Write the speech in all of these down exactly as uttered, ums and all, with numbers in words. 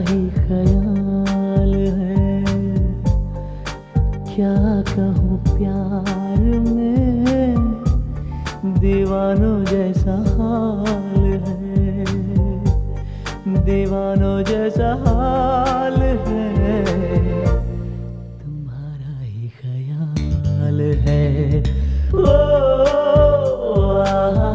ही ख्याल है, क्या कहूँ प्यार में दीवानों जैसा हाल है, दीवानों जैसा हाल है, तुम्हारा ही ख्याल है। ओ, आ,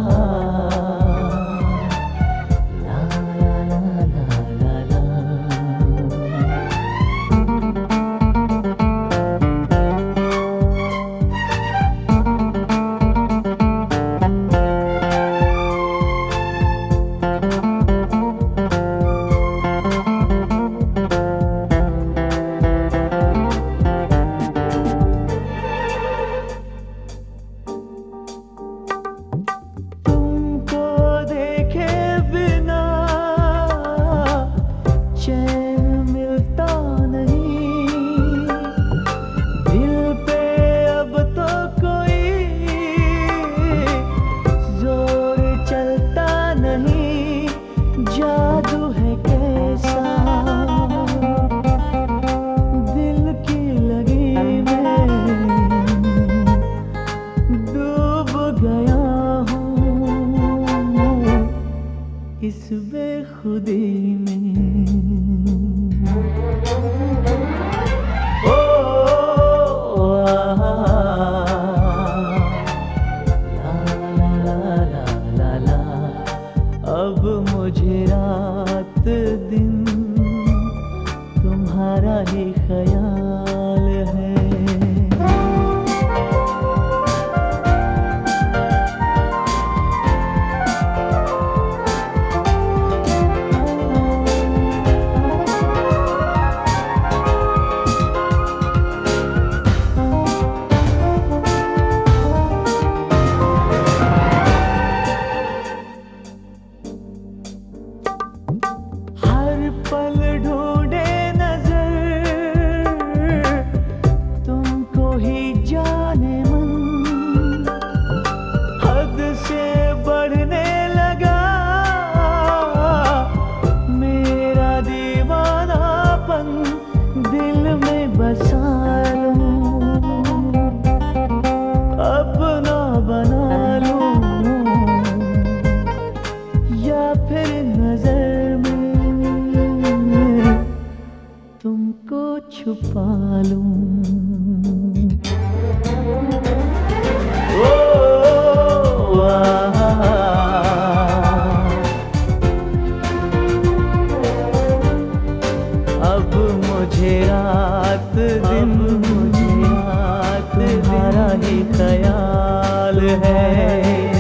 जादू है कैसा दिल की लगी में डूब गया हूँ इस बेखुदी में। ओ, आ, ला ला ला ला ला, अब मुझे रात दिन तुम्हारा ही ख्याल है। पल ढूंढे नजर तुमको ही जाने मन, हद से बढ़ने लगा मेरा दीवानापन, दिल में बसा लूं अपना बना लूं या फिर नजर तुमको छुपा लूं। ओ, आ, अब मुझे रात दिन मुझे रात तुम्हारा ही ख्याल है।